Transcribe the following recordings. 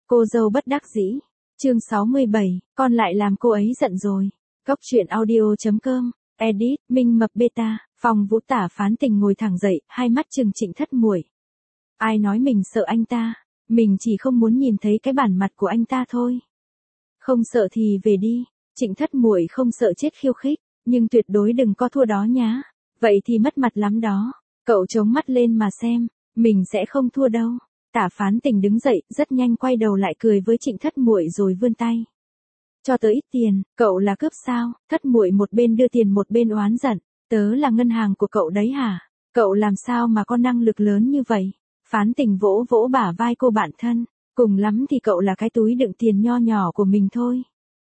Cô dâu bất đắc dĩ. Chương 67, con lại làm cô ấy giận rồi. Góc truyện audio.com. Edit, Minh Mập Beta. Phòng Vũ Tả Phán Tình ngồi thẳng dậy, hai mắt trừng Trịnh Thất Muội. Ai nói mình sợ anh ta? Mình chỉ không muốn nhìn thấy cái bản mặt của anh ta thôi. Không sợ thì về đi. Trịnh Thất Muội không sợ chết khiêu khích, nhưng tuyệt đối đừng có thua đó nhá. Vậy thì mất mặt lắm đó. Cậu chống mắt lên mà xem, mình sẽ không thua đâu. Tả Phán Tình đứng dậy, rất nhanh quay đầu lại cười với Trịnh Thất Muội rồi vươn tay. Cho tớ ít tiền, cậu là cướp sao? Thất Muội một bên đưa tiền một bên oán giận, tớ là ngân hàng của cậu đấy hả? Cậu làm sao mà có năng lực lớn như vậy? Phán Tình vỗ vỗ bả vai cô bạn thân, cùng lắm thì cậu là cái túi đựng tiền nho nhỏ của mình thôi.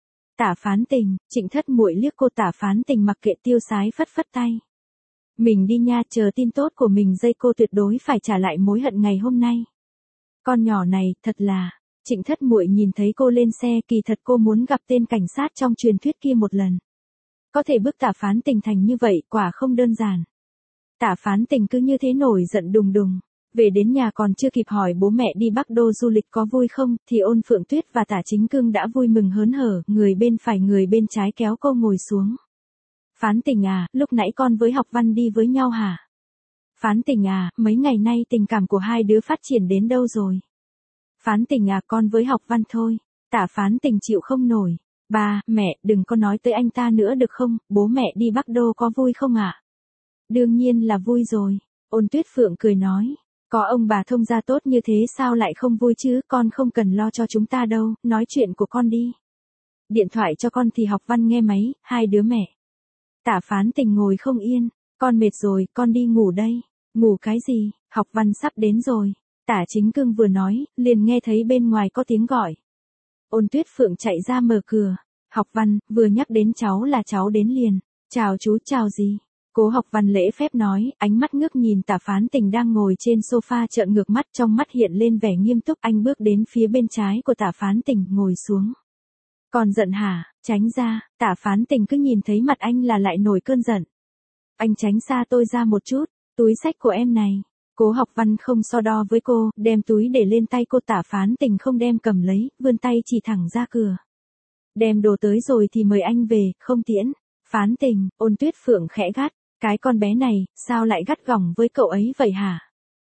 Tả Phán Tình, Trịnh Thất Muội liếc cô Tả Phán Tình mặc kệ tiêu sái phất phất tay. Mình đi nha, chờ tin tốt của mình dây cô tuyệt đối phải trả lại mối hận ngày hôm nay. Con nhỏ này, thật là, Trịnh Thất Muội nhìn thấy cô lên xe, kỳ thật cô muốn gặp tên cảnh sát trong truyền thuyết kia một lần. Có thể bức Tả Phán Tình thành như vậy, quả không đơn giản. Tả Phán Tình cứ như thế nổi giận đùng đùng, về đến nhà còn chưa kịp hỏi bố mẹ đi Bắc Đô du lịch có vui không, thì Ôn Phượng Tuyết và Tả Chính Cương đã vui mừng hớn hở, người bên phải người bên trái kéo cô ngồi xuống. Phán Tình à, lúc nãy con với Học Văn đi với nhau hả? Phán Tình à, mấy ngày nay tình cảm của hai đứa phát triển đến đâu rồi? Phán Tình à, con với Học Văn thôi. Tả Phán Tình chịu không nổi. Ba, mẹ, đừng có nói tới anh ta nữa được không, bố mẹ đi Bắc Đô có vui không ạ? Đương nhiên là vui rồi. Ôn Tuyết Phượng cười nói. Có ông bà thông gia tốt như thế sao lại không vui chứ, con không cần lo cho chúng ta đâu, nói chuyện của con đi. Điện thoại cho con thì Học Văn nghe máy, hai đứa mẹ. Tả Phán Tình ngồi không yên, con mệt rồi, con đi ngủ đây. Ngủ cái gì, Học Văn sắp đến rồi. Tả Chính Cương vừa nói, liền nghe thấy bên ngoài có tiếng gọi. Ôn Tuyết Phượng chạy ra mở cửa. Học Văn, vừa nhắc đến cháu là cháu đến liền. Chào chú, chào gì? Cố Học Văn lễ phép nói, ánh mắt ngước nhìn Tả Phán Tình đang ngồi trên sofa trợn ngược mắt, trong mắt hiện lên vẻ nghiêm túc. Anh bước đến phía bên trái của Tả Phán Tình, ngồi xuống. Còn giận hả? Tránh ra. Tả Phán Tình cứ nhìn thấy mặt anh là lại nổi cơn giận. Anh tránh xa tôi ra một chút, túi xách của em này. Cố Học Văn không so đo với cô, đem túi để lên tay cô. Tả Phán Tình không đem cầm lấy, vươn tay chỉ thẳng ra cửa. Đem đồ tới rồi thì mời anh về, không tiễn. Phán Tình, Ôn Tuyết Phượng khẽ gắt, cái con bé này, sao lại gắt gỏng với cậu ấy vậy hả?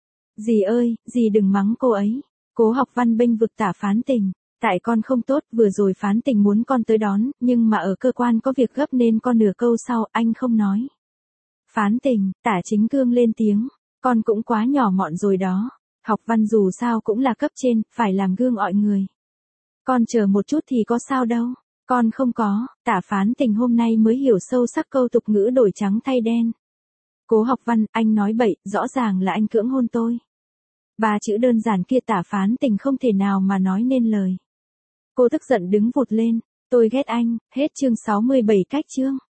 Dì ơi, dì đừng mắng cô ấy. Cố Học Văn bênh vực Tả Phán Tình. Tại con không tốt, vừa rồi Phán Tình muốn con tới đón, nhưng mà ở cơ quan có việc gấp nên con nửa câu sau, anh không nói. Phán Tình, Tả Chính Cương lên tiếng. Con cũng quá nhỏ mọn rồi đó. Học Văn dù sao cũng là cấp trên, phải làm gương mọi người. Con chờ một chút thì có sao đâu. Con không có. Tả Phán Tình hôm nay mới hiểu sâu sắc câu tục ngữ đổi trắng thay đen. Cố Học Văn, anh nói bậy, rõ ràng là anh cưỡng hôn tôi. Ba chữ đơn giản kia Tả Phán Tình không thể nào mà nói nên lời. Cô tức giận đứng vụt lên. Tôi ghét anh. Hết chương 67 cách chương.